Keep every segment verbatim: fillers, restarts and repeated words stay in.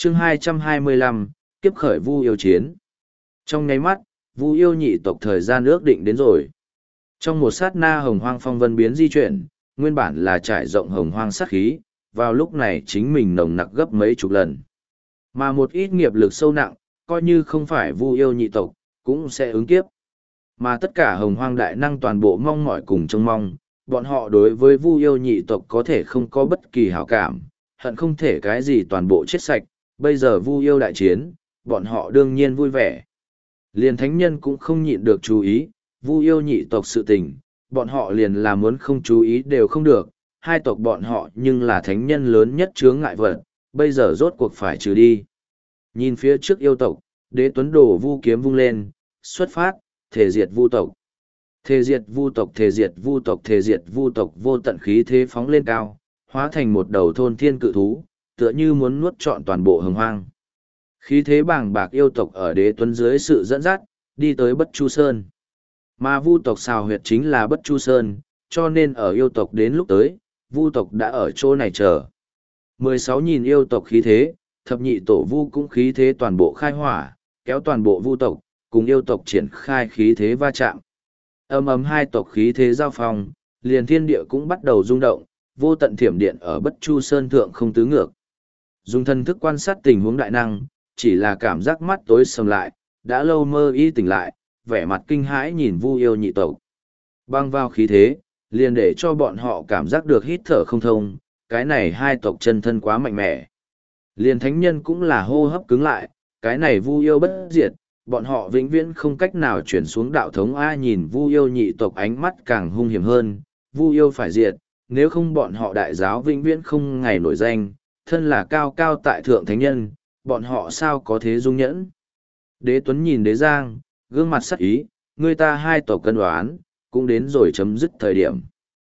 chương hai trăm hai mươi lăm, kiếp khởi Vu yêu chiến. Trong nháy mắt, Vu yêu nhị tộc thời gian ước định đến rồi. Trong một sát na hồng hoang phong vân biến di chuyển, nguyên bản là trải rộng hồng hoang sát khí, vào lúc này chính mình nồng nặc gấp mấy chục lần. Mà một ít nghiệp lực sâu nặng, coi như không phải Vu yêu nhị tộc, cũng sẽ ứng kiếp. Mà tất cả hồng hoang đại năng toàn bộ mong mỏi cùng trông mong, bọn họ đối với Vu yêu nhị tộc có thể không có bất kỳ hảo cảm, hận không thể cái gì toàn bộ chết sạch, bây giờ Vu yêu đại chiến, bọn họ đương nhiên vui vẻ. Liền thánh nhân cũng không nhịn được chú ý, Vu yêu nhị tộc sự tình, bọn họ liền là muốn không chú ý đều không được, hai tộc bọn họ nhưng là thánh nhân lớn nhất chướng ngại vật, bây giờ rốt cuộc phải trừ đi. Nhìn phía trước yêu tộc, Đế Tuấn đổ Vu kiếm vung lên, xuất phát, thể diệt Vu tộc. Thể diệt Vu tộc, thể diệt Vu tộc, thể diệt Vu tộc, vô tận khí thế phóng lên cao, hóa thành một đầu thôn thiên cự thú, tựa như muốn nuốt trọn toàn bộ hồng hoang. Khí thế bàng bạc yêu tộc ở Đế Tuấn dưới sự dẫn dắt, đi tới Bất Chu Sơn. Mà Vu tộc xào huyệt chính là Bất Chu Sơn, cho nên ở yêu tộc đến lúc tới, Vu tộc đã ở chỗ này chờ. mười sáu nghìn yêu tộc khí thế, thập nhị tổ Vu cũng khí thế toàn bộ khai hỏa, kéo toàn bộ Vu tộc, cùng yêu tộc triển khai khí thế va chạm. Ầm ầm hai tộc khí thế giao phong, liền thiên địa cũng bắt đầu rung động, vô tận thiểm điện ở Bất Chu Sơn thượng không tứ ngược. Dùng thân thức quan sát tình huống đại năng, chỉ là cảm giác mắt tối sầm lại, đã lâu mơ y tỉnh lại, vẻ mặt kinh hãi nhìn Vu yêu nhị tộc. Băng vào khí thế, liền để cho bọn họ cảm giác được hít thở không thông, cái này hai tộc chân thân quá mạnh mẽ. Liền thánh nhân cũng là hô hấp cứng lại, cái này Vu yêu bất diệt, bọn họ vĩnh viễn không cách nào chuyển xuống đạo thống A. Nhìn Vu yêu nhị tộc ánh mắt càng hung hiểm hơn, Vu yêu phải diệt, nếu không bọn họ đại giáo vĩnh viễn không ngày nổi danh, thân là cao cao tại thượng thánh nhân, bọn họ sao có thế dung nhẫn. Đế Tuấn nhìn Đế Giang, gương mặt sắc ý, người ta hai tộc cân đoán, cũng đến rồi chấm dứt thời điểm.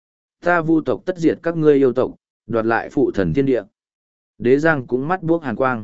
Ta Vu tộc tất diệt các ngươi yêu tộc, đoạt lại phụ thần thiên địa. Đế Giang cũng mắt buốc hàn quang.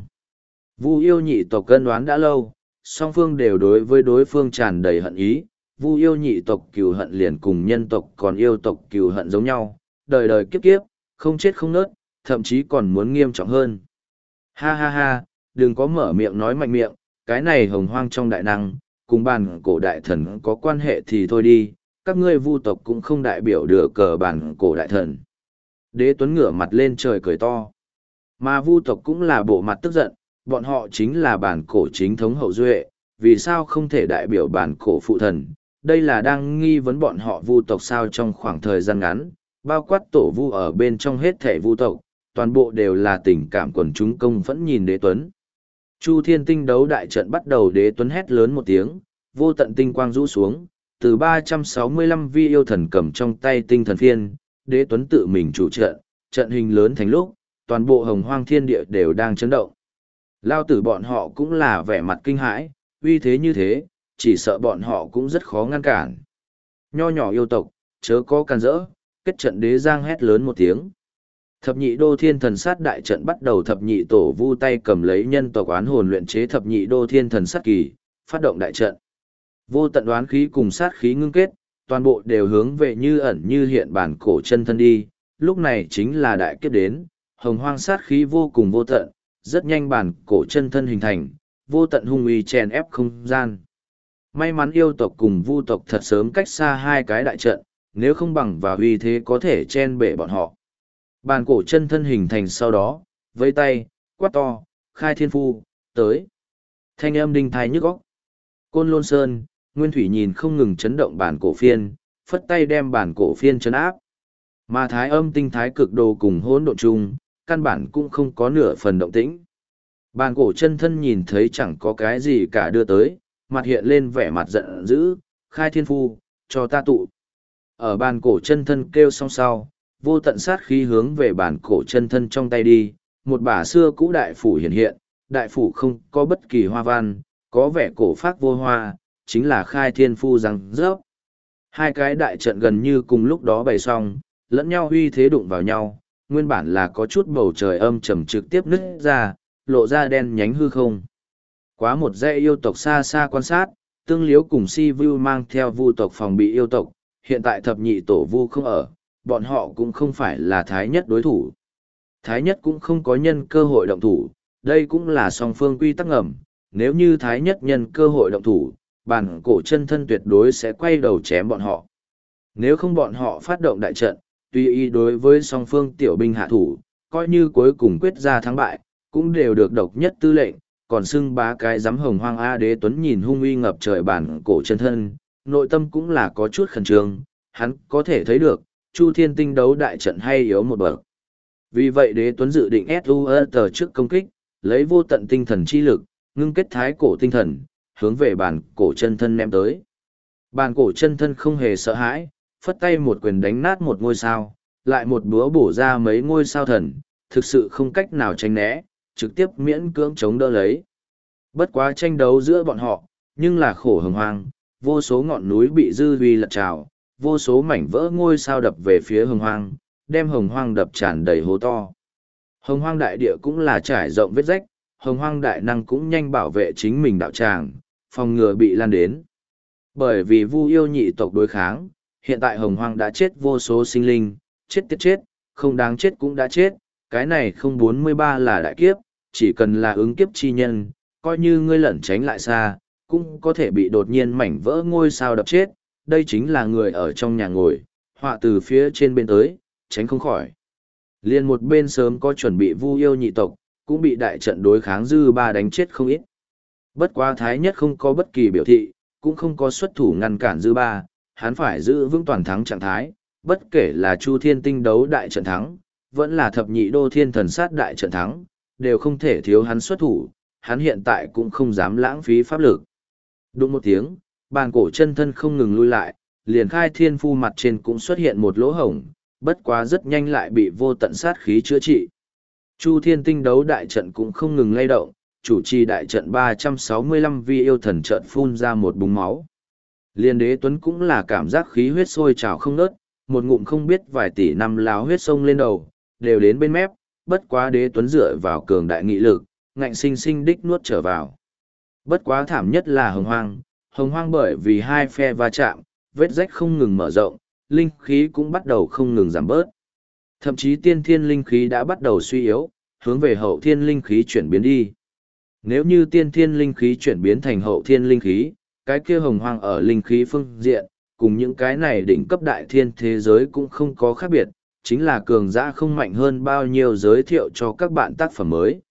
Vu yêu nhị tộc cân đoán đã lâu, song phương đều đối với đối phương tràn đầy hận ý. Vu yêu nhị tộc cừu hận liền cùng nhân tộc còn yêu tộc cừu hận giống nhau, đời đời kiếp kiếp, không chết không nớt, thậm chí còn muốn nghiêm trọng hơn. Ha ha ha, đừng có mở miệng nói mạnh miệng, cái này hồng hoang trong đại năng, cùng bàn cổ đại thần có quan hệ thì thôi đi, các ngươi Vu tộc cũng không đại biểu được cờ bàn cổ đại thần. Đế Tuấn ngửa mặt lên trời cười to. Mà Vu tộc cũng là bộ mặt tức giận, bọn họ chính là bản cổ chính thống hậu duệ, vì sao không thể đại biểu bản cổ phụ thần? Đây là đang nghi vấn bọn họ Vu tộc sao trong khoảng thời gian ngắn, bao quát tổ Vu ở bên trong hết thể Vu tộc, toàn bộ đều là tình cảm quần chúng công vẫn nhìn Đế Tuấn. Chu Thiên Tinh đấu đại trận bắt đầu, Đế Tuấn hét lớn một tiếng, vô tận tinh quang rũ xuống, từ ba trăm sáu mươi lăm vi yêu thần cầm trong tay tinh thần phiên, Đế Tuấn tự mình chủ trận, trận hình lớn thành lúc, toàn bộ hồng hoang thiên địa đều đang chấn động. Lao tử bọn họ cũng là vẻ mặt kinh hãi, uy thế như thế, chỉ sợ bọn họ cũng rất khó ngăn cản. Nho nhỏ yêu tộc, chớ có can rỡ, kết trận. Đế Giang hét lớn một tiếng. Thập nhị đô thiên thần sát đại trận bắt đầu, thập nhị tổ Vu tay cầm lấy nhân tộc oán hồn luyện chế thập nhị đô thiên thần sát kỳ, phát động đại trận. Vô tận oán khí cùng sát khí ngưng kết, toàn bộ đều hướng về như ẩn như hiện bản cổ chân thân đi, lúc này chính là đại kiếp đến, hồng hoang sát khí vô cùng vô tận, rất nhanh bản cổ chân thân hình thành, vô tận hung uy chèn ép không gian. May mắn yêu tộc cùng Vu tộc thật sớm cách xa hai cái đại trận, nếu không bằng và uy thế có thể chen bể bọn họ. Bản cổ chân thân hình thành sau đó, vẫy tay, quát to, khai thiên phu, tới. Thanh âm đinh thai nhức óc. Côn Lôn Sơn, Nguyên Thủy nhìn không ngừng chấn động bản cổ phiên, phất tay đem bản cổ phiên chấn áp. Mà thái âm tinh thái cực đồ cùng hỗn độn chung, căn bản cũng không có nửa phần động tĩnh. Bản cổ chân thân nhìn thấy chẳng có cái gì cả đưa tới, mặt hiện lên vẻ mặt giận dữ, khai thiên phu, cho ta tụ. Ở bản cổ chân thân kêu xong sau, vô tận sát khí hướng về bản cổ chân thân trong tay đi, một bả xưa cũ đại phủ hiện hiện, đại phủ không có bất kỳ hoa văn, có vẻ cổ phác vô hoa, chính là khai thiên phu răng rớp. Hai cái đại trận gần như cùng lúc đó bày xong, lẫn nhau huy thế đụng vào nhau, nguyên bản là có chút bầu trời âm trầm trực tiếp nứt ra, lộ ra đen nhánh hư không. Quá một dãy yêu tộc xa xa quan sát, Tương Liếu cùng Si Vu mang theo Vu tộc phòng bị yêu tộc, hiện tại thập nhị tổ Vu không ở, bọn họ cũng không phải là thái nhất đối thủ. Thái nhất cũng không có nhân cơ hội động thủ, đây cũng là song phương quy tắc ngầm, nếu như Thái Nhất nhân cơ hội động thủ, bản cổ chân thân tuyệt đối sẽ quay đầu chém bọn họ. Nếu không bọn họ phát động đại trận, tùy ý đối với song phương tiểu binh hạ thủ, coi như cuối cùng quyết ra thắng bại, cũng đều được độc nhất tư lệnh, còn xưng bá cái giám hồng hoang A Đế Tuấn nhìn hung uy ngập trời bản cổ chân thân, nội tâm cũng là có chút khẩn trương, hắn có thể thấy được, Chu Thiên Tinh đấu đại trận hay yếu một bậc. Vì vậy Đế Tuấn dự định ét u e tờ trước công kích, lấy vô tận tinh thần chi lực, ngưng kết thái cổ tinh thần, hướng về bản cổ chân thân ném tới. Bản cổ chân thân không hề sợ hãi, phất tay một quyền đánh nát một ngôi sao, lại một búa bổ ra mấy ngôi sao thần, thực sự không cách nào tránh né, trực tiếp miễn cưỡng chống đỡ lấy. Bất quá tranh đấu giữa bọn họ, nhưng là khổ hồng hoang, vô số ngọn núi bị dư uy lật trào, vô số mảnh vỡ ngôi sao đập về phía hồng hoang, đem hồng hoang đập tràn đầy hố to. Hồng hoang đại địa cũng là trải rộng vết rách, hồng hoang đại năng cũng nhanh bảo vệ chính mình đạo tràng, phòng ngừa bị lan đến. Bởi vì Vu yêu nhị tộc đối kháng, hiện tại hồng hoang đã chết vô số sinh linh, chết tiết chết, không đáng chết cũng đã chết, cái này không bốn mươi ba là đại kiếp, chỉ cần là ứng kiếp chi nhân, coi như ngươi lẩn tránh lại xa, cũng có thể bị đột nhiên mảnh vỡ ngôi sao đập chết, đây chính là người ở trong nhà ngồi, họa từ phía trên bên tới, tránh không khỏi. Liên một bên sớm có chuẩn bị Vu yêu nhị tộc, cũng bị đại trận đối kháng dư ba đánh chết không ít. Bất quá Thái Nhất không có bất kỳ biểu thị, cũng không có xuất thủ ngăn cản dư ba, hắn phải giữ vững toàn thắng trạng thái, bất kể là Chu Thiên Tinh đấu đại trận thắng, vẫn là thập nhị đô thiên thần sát đại trận thắng, đều không thể thiếu hắn xuất thủ, hắn hiện tại cũng không dám lãng phí pháp lực. Đúng một tiếng, bàn cổ chân thân không ngừng lui lại, liền khai thiên phu mặt trên cũng xuất hiện một lỗ hổng, bất quá rất nhanh lại bị vô tận sát khí chữa trị. Chu Thiên Tinh đấu đại trận cũng không ngừng lay động, chủ trì đại trận ba trăm sáu mươi lăm vi yêu thần trận phun ra một búng máu. Liên Đế Tuấn cũng là cảm giác khí huyết sôi trào không ngớt, một ngụm không biết vài tỷ năm láo huyết sông lên đầu, đều đến bên mép, bất quá Đế Tuấn dựa vào cường đại nghị lực, ngạnh sinh sinh đích nuốt trở vào. Bất quá thảm nhất là hồng hoang, hồng hoang bởi vì hai phe va chạm, vết rách không ngừng mở rộng, linh khí cũng bắt đầu không ngừng giảm bớt. Thậm chí tiên thiên linh khí đã bắt đầu suy yếu, hướng về hậu thiên linh khí chuyển biến đi. Nếu như tiên thiên linh khí chuyển biến thành hậu thiên linh khí, cái kia hồng hoang ở linh khí phương diện, cùng những cái này đỉnh cấp đại thiên thế giới cũng không có khác biệt, chính là cường giả không mạnh hơn bao nhiêu giới thiệu cho các bạn tác phẩm mới.